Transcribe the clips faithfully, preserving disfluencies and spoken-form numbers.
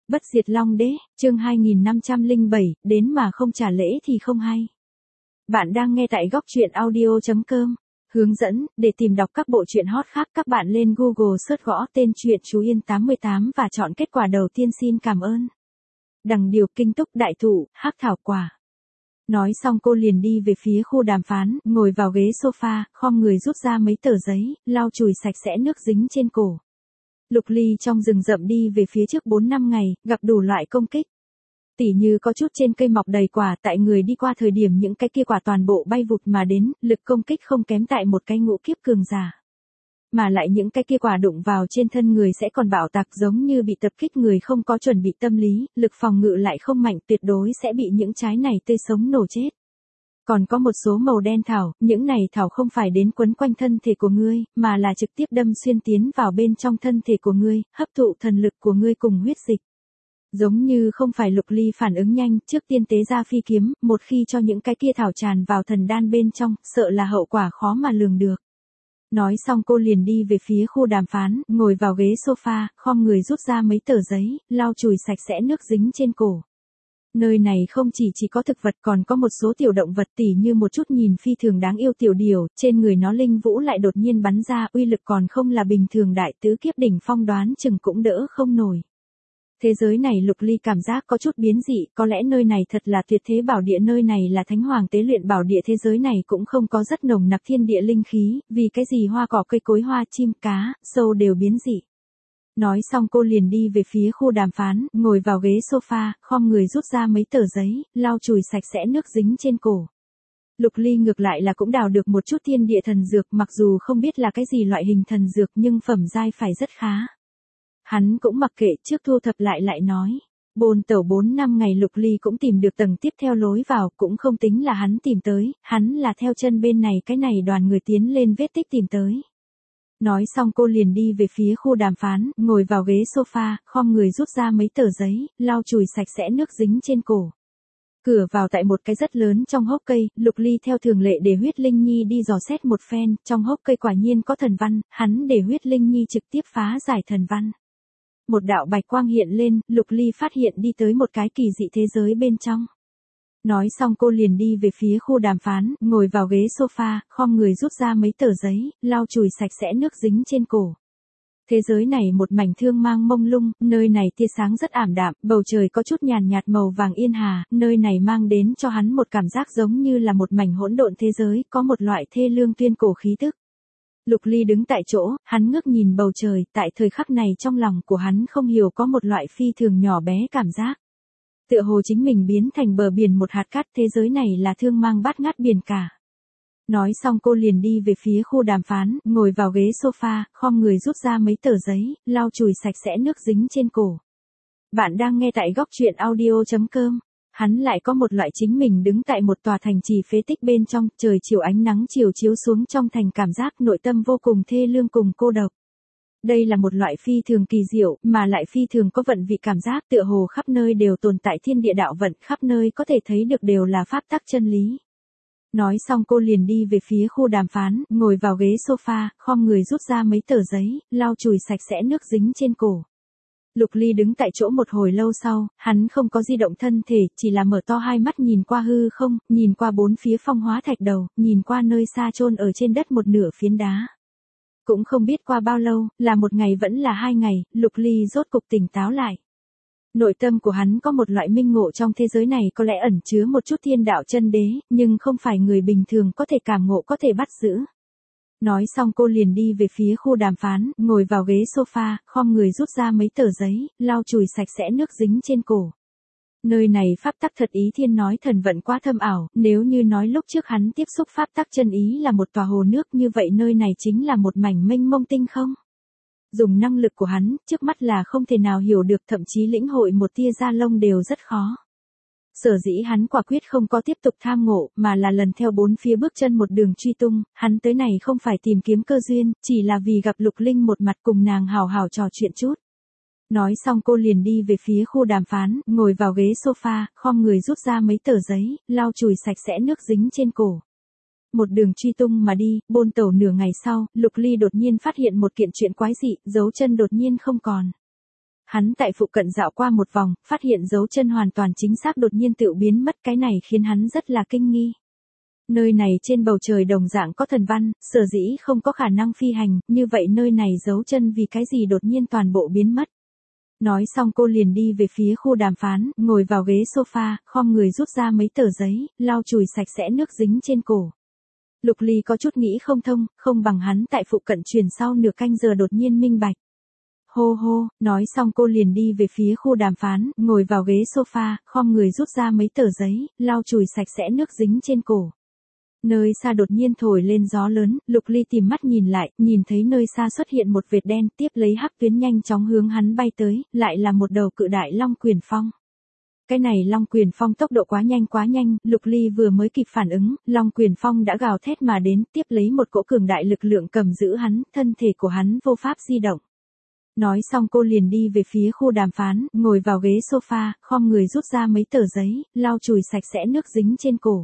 Bất diệt Long Đế, chương hai nghìn năm trăm lẻ bảy, đến mà không trả lễ thì không hay. Bạn đang nghe tại góc truyện audio chấm com. Hướng dẫn, để tìm đọc các bộ truyện hot khác các bạn lên Google search gõ tên truyện Chú Yên tám mươi tám và chọn kết quả đầu tiên. Xin cảm ơn. Đằng điều kinh túc đại thụ, hắc thảo quả. Nói xong cô liền đi về phía khu đàm phán, ngồi vào ghế sofa, khom người rút ra mấy tờ giấy, lau chùi sạch sẽ nước dính trên cổ. Lục Ly trong rừng rậm đi về phía trước bốn năm ngày, gặp đủ loại công kích. Tỉ như có chút trên cây mọc đầy quả, tại người đi qua thời điểm những cái kia quả toàn bộ bay vụt mà đến, lực công kích không kém tại một cái ngũ kiếp cường giả. Mà lại những cái kia quả đụng vào trên thân người sẽ còn bạo tạc, giống như bị tập kích người không có chuẩn bị tâm lý, lực phòng ngự lại không mạnh, tuyệt đối sẽ bị những trái này tươi sống nổ chết. Còn có một số màu đen thảo, những này thảo không phải đến quấn quanh thân thể của ngươi, mà là trực tiếp đâm xuyên tiến vào bên trong thân thể của ngươi, hấp thụ thần lực của ngươi cùng huyết dịch. Giống như không phải Lục Ly phản ứng nhanh, trước tiên tế ra phi kiếm, một khi cho những cái kia thảo tràn vào thần đan bên trong, sợ là hậu quả khó mà lường được. Nói xong cô liền đi về phía khu đàm phán, ngồi vào ghế sofa, khom người rút ra mấy tờ giấy, lau chùi sạch sẽ nước dính trên cổ. Nơi này không chỉ chỉ có thực vật, còn có một số tiểu động vật, tỉ như một chút nhìn phi thường đáng yêu tiểu điểu, trên người nó linh vũ lại đột nhiên bắn ra, uy lực còn không là bình thường, đại tứ kiếp đỉnh phong đoán chừng cũng đỡ không nổi. Thế giới này Lục Ly cảm giác có chút biến dị, có lẽ nơi này thật là tuyệt thế bảo địa, nơi này là thánh hoàng tế luyện bảo địa, thế giới này cũng không có rất nồng nặc thiên địa linh khí, vì cái gì hoa cỏ cây cối hoa chim cá, sâu đều biến dị. Nói xong cô liền đi về phía khu đàm phán, ngồi vào ghế sofa, khom người rút ra mấy tờ giấy, lau chùi sạch sẽ nước dính trên cổ. Lục Ly ngược lại là cũng đào được một chút thiên địa thần dược, mặc dù không biết là cái gì loại hình thần dược nhưng phẩm giai phải rất khá. Hắn cũng mặc kệ, trước thu thập lại lại nói. Bồn tẩu bốn năm ngày Lục Ly cũng tìm được tầng tiếp theo lối vào, cũng không tính là hắn tìm tới, hắn là theo chân bên này cái này đoàn người tiến lên vết tích tìm tới. Nói xong cô liền đi về phía khu đàm phán, ngồi vào ghế sofa, khom người rút ra mấy tờ giấy, lau chùi sạch sẽ nước dính trên cổ. Cửa vào tại một cái rất lớn trong hốc cây, Lục Ly theo thường lệ để Huyết Linh Nhi đi dò xét một phen, trong hốc cây quả nhiên có thần văn, hắn để Huyết Linh Nhi trực tiếp phá giải thần văn. Một đạo bạch quang hiện lên, Lục Ly phát hiện đi tới một cái kỳ dị thế giới bên trong. Nói xong cô liền đi về phía khu đàm phán, ngồi vào ghế sofa, khom người rút ra mấy tờ giấy, lau chùi sạch sẽ nước dính trên cổ. Thế giới này một mảnh thương mang mông lung, nơi này tia sáng rất ảm đạm, bầu trời có chút nhàn nhạt màu vàng yên hà, nơi này mang đến cho hắn một cảm giác giống như là một mảnh hỗn độn thế giới, có một loại thê lương tuyên cổ khí tức. Lục Ly đứng tại chỗ, hắn ngước nhìn bầu trời, tại thời khắc này trong lòng của hắn không hiểu có một loại phi thường nhỏ bé cảm giác. Tựa hồ chính mình biến thành bờ biển một hạt cát, thế giới này là thương mang bát ngát biển cả. Nói xong cô liền đi về phía khu đàm phán, ngồi vào ghế sofa, khom người rút ra mấy tờ giấy, lau chùi sạch sẽ nước dính trên cổ. Bạn đang nghe tại góc truyện audio chấm com. Hắn lại có một loại chính mình đứng tại một tòa thành trì phế tích bên trong, trời chiều ánh nắng chiều chiếu xuống trong thành, cảm giác nội tâm vô cùng thê lương cùng cô độc. Đây là một loại phi thường kỳ diệu, mà lại phi thường có vận vị cảm giác, tựa hồ khắp nơi đều tồn tại thiên địa đạo vận, khắp nơi có thể thấy được đều là pháp tắc chân lý. Nói xong cô liền đi về phía khu đàm phán, ngồi vào ghế sofa, khom người rút ra mấy tờ giấy, lau chùi sạch sẽ nước dính trên cổ. Lục Ly đứng tại chỗ một hồi lâu sau, hắn không có di động thân thể, chỉ là mở to hai mắt nhìn qua hư không, nhìn qua bốn phía phong hóa thạch đầu, nhìn qua nơi xa chôn ở trên đất một nửa phiến đá. Cũng không biết qua bao lâu, là một ngày vẫn là hai ngày, Lục Ly rốt cục tỉnh táo lại. Nội tâm của hắn có một loại minh ngộ, trong thế giới này có lẽ ẩn chứa một chút thiên đạo chân đế, nhưng không phải người bình thường có thể cảm ngộ, có thể bắt giữ. Nói xong cô liền đi về phía khu đàm phán, ngồi vào ghế sofa, khom người rút ra mấy tờ giấy, lau chùi sạch sẽ nước dính trên cổ. Nơi này pháp tắc thật ý thiên nói thần vận quá thâm ảo, nếu như nói lúc trước hắn tiếp xúc pháp tắc chân ý là một tòa hồ nước, như vậy nơi này chính là một mảnh mênh mông tinh không. Dùng năng lực của hắn, trước mắt là không thể nào hiểu được, thậm chí lĩnh hội một tia da lông đều rất khó. Sở dĩ hắn quả quyết không có tiếp tục tham ngộ, mà là lần theo bốn phía bước chân một đường truy tung, hắn tới này không phải tìm kiếm cơ duyên, chỉ là vì gặp Lục Linh một mặt, cùng nàng hào hào trò chuyện chút. Nói xong cô liền đi về phía khu đàm phán, ngồi vào ghế sofa, khom người rút ra mấy tờ giấy, lau chùi sạch sẽ nước dính trên cổ. Một đường truy tung mà đi, bôn tẩu nửa ngày sau, Lục Ly đột nhiên phát hiện một kiện chuyện quái dị, dấu chân đột nhiên không còn. Hắn tại phụ cận dạo qua một vòng, phát hiện dấu chân hoàn toàn chính xác đột nhiên tự biến mất, cái này khiến hắn rất là kinh nghi. Nơi này trên bầu trời đồng dạng có thần văn, sở dĩ không có khả năng phi hành, như vậy nơi này dấu chân vì cái gì đột nhiên toàn bộ biến mất. Nói xong cô liền đi về phía khu đàm phán, ngồi vào ghế sofa, khom người rút ra mấy tờ giấy, lau chùi sạch sẽ nước dính trên cổ. Lục Ly có chút nghĩ không thông, không bằng hắn tại phụ cận truyền sau nửa canh giờ đột nhiên minh bạch. Hô hô, nói xong cô liền đi về phía khu đàm phán, ngồi vào ghế sofa, khom người rút ra mấy tờ giấy, lau chùi sạch sẽ nước dính trên cổ. Nơi xa đột nhiên thổi lên gió lớn, Lục Ly tìm mắt nhìn lại, nhìn thấy nơi xa xuất hiện một vệt đen, tiếp lấy hắc tuyến nhanh chóng hướng hắn bay tới, lại là một đầu cự đại long quyền phong. Cái này long quyền phong tốc độ quá nhanh quá nhanh, Lục Ly vừa mới kịp phản ứng, long quyền phong đã gào thét mà đến, tiếp lấy một cỗ cường đại lực lượng cầm giữ hắn, thân thể của hắn vô pháp di động. Nói xong cô liền đi về phía khu đàm phán, ngồi vào ghế sofa, khom người rút ra mấy tờ giấy, lau chùi sạch sẽ nước dính trên cổ.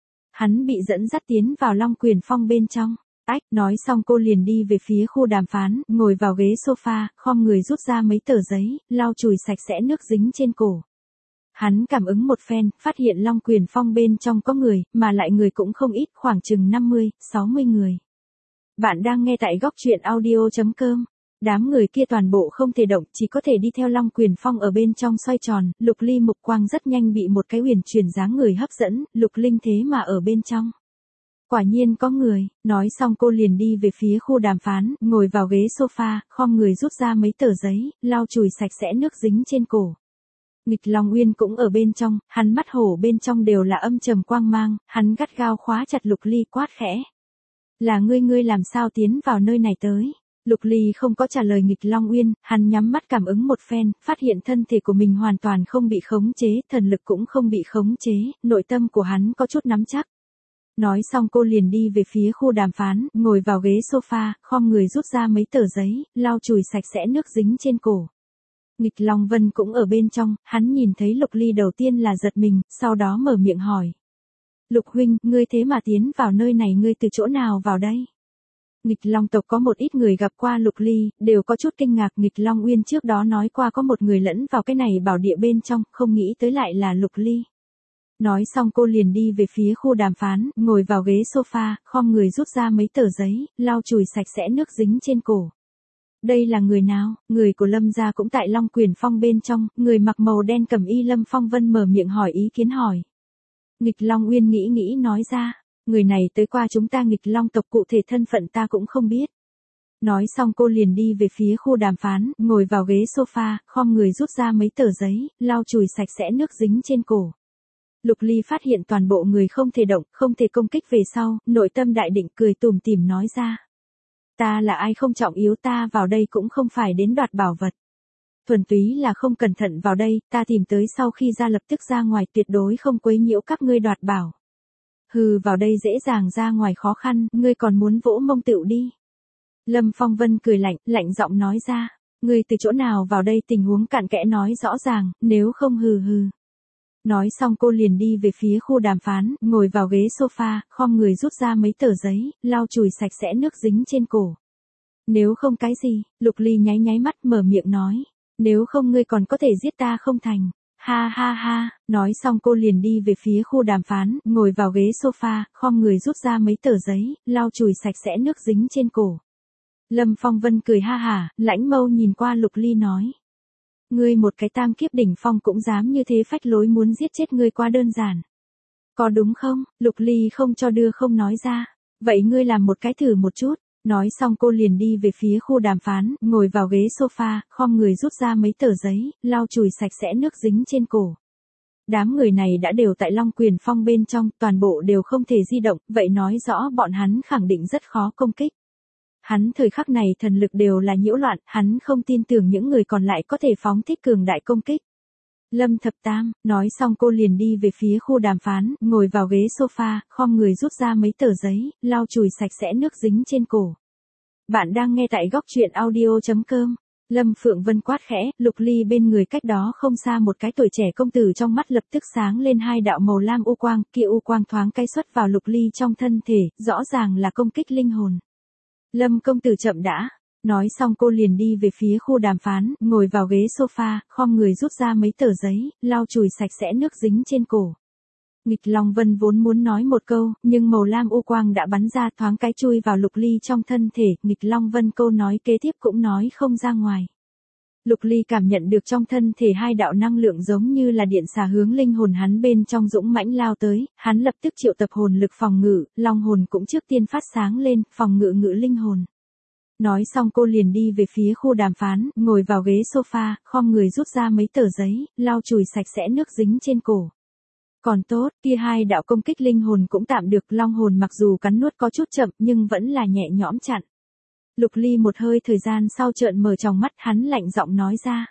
Hắn bị dẫn dắt tiến vào long quyền phong bên trong. Ách, nói xong cô liền đi về phía khu đàm phán, ngồi vào ghế sofa, khom người rút ra mấy tờ giấy, lau chùi sạch sẽ nước dính trên cổ. Hắn cảm ứng một phen, phát hiện long quyền phong bên trong có người, mà lại người cũng không ít, khoảng chừng năm mươi, sáu mươi người. Bạn đang nghe tại góc truyện audio chấm com. Đám người kia toàn bộ không thể động, chỉ có thể đi theo long quyền phong ở bên trong xoay tròn, Lục Ly mục quang rất nhanh bị một cái huyền truyền dáng người hấp dẫn, Lục Linh thế mà ở bên trong. Quả nhiên có người, nói xong cô liền đi về phía khu đàm phán, ngồi vào ghế sofa, khom người rút ra mấy tờ giấy, lau chùi sạch sẽ nước dính trên cổ. Nghịch Long Uyên cũng ở bên trong, hắn mắt hổ bên trong đều là âm trầm quang mang, hắn gắt gao khóa chặt Lục Ly quát khẽ. Là ngươi ngươi làm sao tiến vào nơi này tới? Lục Ly không có trả lời Nghịch Long Uyên, hắn nhắm mắt cảm ứng một phen, phát hiện thân thể của mình hoàn toàn không bị khống chế, thần lực cũng không bị khống chế, nội tâm của hắn có chút nắm chắc. Nói xong cô liền đi về phía khu đàm phán, ngồi vào ghế sofa, khom người rút ra mấy tờ giấy, lau chùi sạch sẽ nước dính trên cổ. Nghịch Long Vân cũng ở bên trong, hắn nhìn thấy Lục Ly đầu tiên là giật mình, sau đó mở miệng hỏi. Lục huynh, ngươi thế mà tiến vào nơi này ngươi từ chỗ nào vào đây? Nghịch Long tộc có một ít người gặp qua Lục Ly, đều có chút kinh ngạc. Nghịch Long Uyên trước đó nói qua có một người lẫn vào cái này bảo địa bên trong, không nghĩ tới lại là Lục Ly. Nói xong cô liền đi về phía khu đàm phán, ngồi vào ghế sofa, khom người rút ra mấy tờ giấy, lau chùi sạch sẽ nước dính trên cổ. Đây là người nào? Người của Lâm gia cũng tại Long Quyền Phong bên trong, người mặc màu đen cẩm y Lâm Phong Vân mở miệng hỏi ý kiến hỏi. Nghịch Long Uyên nghĩ nghĩ nói ra, người này tới qua chúng ta Nghịch Long tộc, cụ thể thân phận ta cũng không biết. Nói xong cô liền đi về phía khu đàm phán, ngồi vào ghế sofa, khom người rút ra mấy tờ giấy, lau chùi sạch sẽ nước dính trên cổ. Lục Ly phát hiện toàn bộ người không thể động, không thể công kích về sau, nội tâm đại định cười tủm tỉm nói ra. Ta là ai không trọng yếu, ta vào đây cũng không phải đến đoạt bảo vật. Thuần túy là không cẩn thận vào đây, ta tìm tới sau khi ra lập tức ra ngoài, tuyệt đối không quấy nhiễu các ngươi đoạt bảo. Hừ, vào đây dễ dàng ra ngoài khó khăn, ngươi còn muốn vỗ mông tựu đi. Lâm Phong Vân cười lạnh, lạnh giọng nói ra, ngươi từ chỗ nào vào đây, tình huống cặn kẽ nói rõ ràng, nếu không hừ hừ. Nói xong cô liền đi về phía khu đàm phán, ngồi vào ghế sofa, khom người rút ra mấy tờ giấy, lau chùi sạch sẽ nước dính trên cổ. Nếu không cái gì, Lục Ly nháy nháy mắt mở miệng nói, nếu không ngươi còn có thể giết ta không thành. Ha ha ha, nói xong cô liền đi về phía khu đàm phán, ngồi vào ghế sofa, khom người rút ra mấy tờ giấy, lau chùi sạch sẽ nước dính trên cổ. Lâm Phong Vân cười ha hả, lãnh mâu nhìn qua Lục Ly nói. Ngươi một cái tam kiếp đỉnh phong cũng dám như thế phách lối, muốn giết chết ngươi quá đơn giản. Có đúng không? Lục Ly không cho đưa không nói ra. Vậy ngươi làm một cái thử một chút. Nói xong cô liền đi về phía khu đàm phán, ngồi vào ghế sofa, khom người rút ra mấy tờ giấy, lau chùi sạch sẽ nước dính trên cổ. Đám người này đã đều tại Long Quyền Phong bên trong, toàn bộ đều không thể di động, vậy nói rõ bọn hắn khẳng định rất khó công kích. Hắn thời khắc này thần lực đều là nhiễu loạn, hắn không tin tưởng những người còn lại có thể phóng thích cường đại công kích. Lâm Thập Tam, nói xong cô liền đi về phía khu đàm phán, ngồi vào ghế sofa, khom người rút ra mấy tờ giấy, lau chùi sạch sẽ nước dính trên cổ. Bạn đang nghe tại góc truyện audio chấm com. Lâm Phượng Vân quát khẽ, Lục Ly bên người cách đó không xa một cái tuổi trẻ công tử trong mắt lập tức sáng lên hai đạo màu lam u quang, kia u quang thoáng cái xuất vào Lục Ly trong thân thể, rõ ràng là công kích linh hồn. Lâm công tử chậm đã. Nói xong cô liền đi về phía khu đàm phán, ngồi vào ghế sofa, khom người rút ra mấy tờ giấy, lau chùi sạch sẽ nước dính trên cổ. Nghịch Long Vân vốn muốn nói một câu, nhưng màu lam u quang đã bắn ra thoáng cái chui vào Lục Ly trong thân thể, Nghịch Long Vân câu nói kế tiếp cũng nói không ra ngoài. Lục Ly cảm nhận được trong thân thể hai đạo năng lượng giống như là điện xà hướng linh hồn hắn bên trong dũng mãnh lao tới, hắn lập tức triệu tập hồn lực phòng ngự, long hồn cũng trước tiên phát sáng lên, phòng ngự ngự linh hồn. Nói xong cô liền đi về phía khu đàm phán, ngồi vào ghế sofa, khom người rút ra mấy tờ giấy, lau chùi sạch sẽ nước dính trên cổ. Còn tốt, kia hai đạo công kích linh hồn cũng tạm được, long hồn mặc dù cắn nuốt có chút chậm nhưng vẫn là nhẹ nhõm chặn. Lục Ly một hơi thời gian sau trợn mở tròng mắt, hắn lạnh giọng nói ra.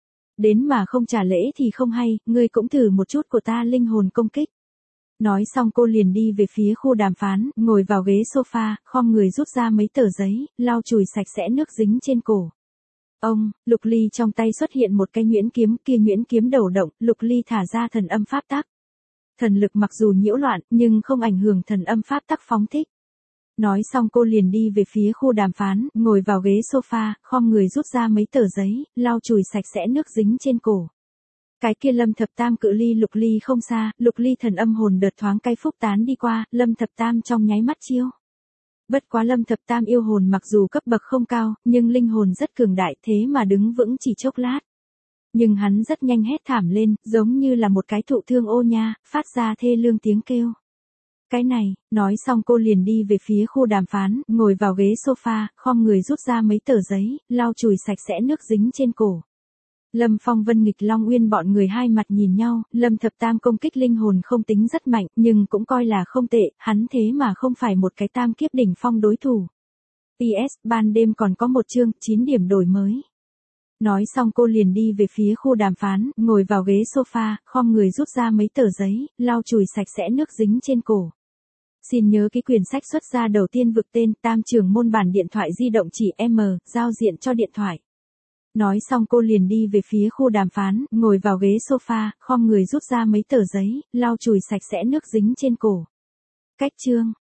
Đến mà không trả lễ thì không hay, ngươi cũng thử một chút của ta linh hồn công kích. Nói xong cô liền đi về phía khu đàm phán, ngồi vào ghế sofa, khom người rút ra mấy tờ giấy, lau chùi sạch sẽ nước dính trên cổ. Ông, Lục Ly trong tay xuất hiện một cái nhuyễn kiếm, kia nhuyễn kiếm đầu động, Lục Ly thả ra thần âm pháp tắc. Thần lực mặc dù nhiễu loạn, nhưng không ảnh hưởng thần âm pháp tắc phóng thích. Nói xong cô liền đi về phía khu đàm phán, ngồi vào ghế sofa, khom người rút ra mấy tờ giấy, lau chùi sạch sẽ nước dính trên cổ. Cái kia Lâm Thập Tam cự ly Lục Ly không xa, Lục Ly thần âm hồn đợt thoáng cay phúc tán đi qua, Lâm Thập Tam trong nháy mắt chiêu. Bất quá Lâm Thập Tam yêu hồn mặc dù cấp bậc không cao, nhưng linh hồn rất cường đại, thế mà đứng vững chỉ chốc lát. Nhưng hắn rất nhanh hét thảm lên, giống như là một cái thụ thương ô nha, phát ra thê lương tiếng kêu. Cái này, nói xong cô liền đi về phía khu đàm phán, ngồi vào ghế sofa, khom người rút ra mấy tờ giấy, lau chùi sạch sẽ nước dính trên cổ. Lâm Phong Vân Nghịch Long Uyên bọn người hai mặt nhìn nhau, Lâm Thập Tam công kích linh hồn không tính rất mạnh, nhưng cũng coi là không tệ, hắn thế mà không phải một cái tam kiếp đỉnh phong đối thủ. pê ét, ban đêm còn có một chương, chín điểm đổi mới. Nói xong cô liền đi về phía khu đàm phán, ngồi vào ghế sofa, khom người rút ra mấy tờ giấy, lau chùi sạch sẽ nước dính trên cổ. Xin nhớ cái quyển sách xuất ra đầu tiên vực tên Tam Trường Môn bản điện thoại di động chỉ M, giao diện cho điện thoại. Nói xong cô liền đi về phía khu đàm phán, ngồi vào ghế sofa, khom người rút ra mấy tờ giấy, lau chùi sạch sẽ nước dính trên cổ. Cách chương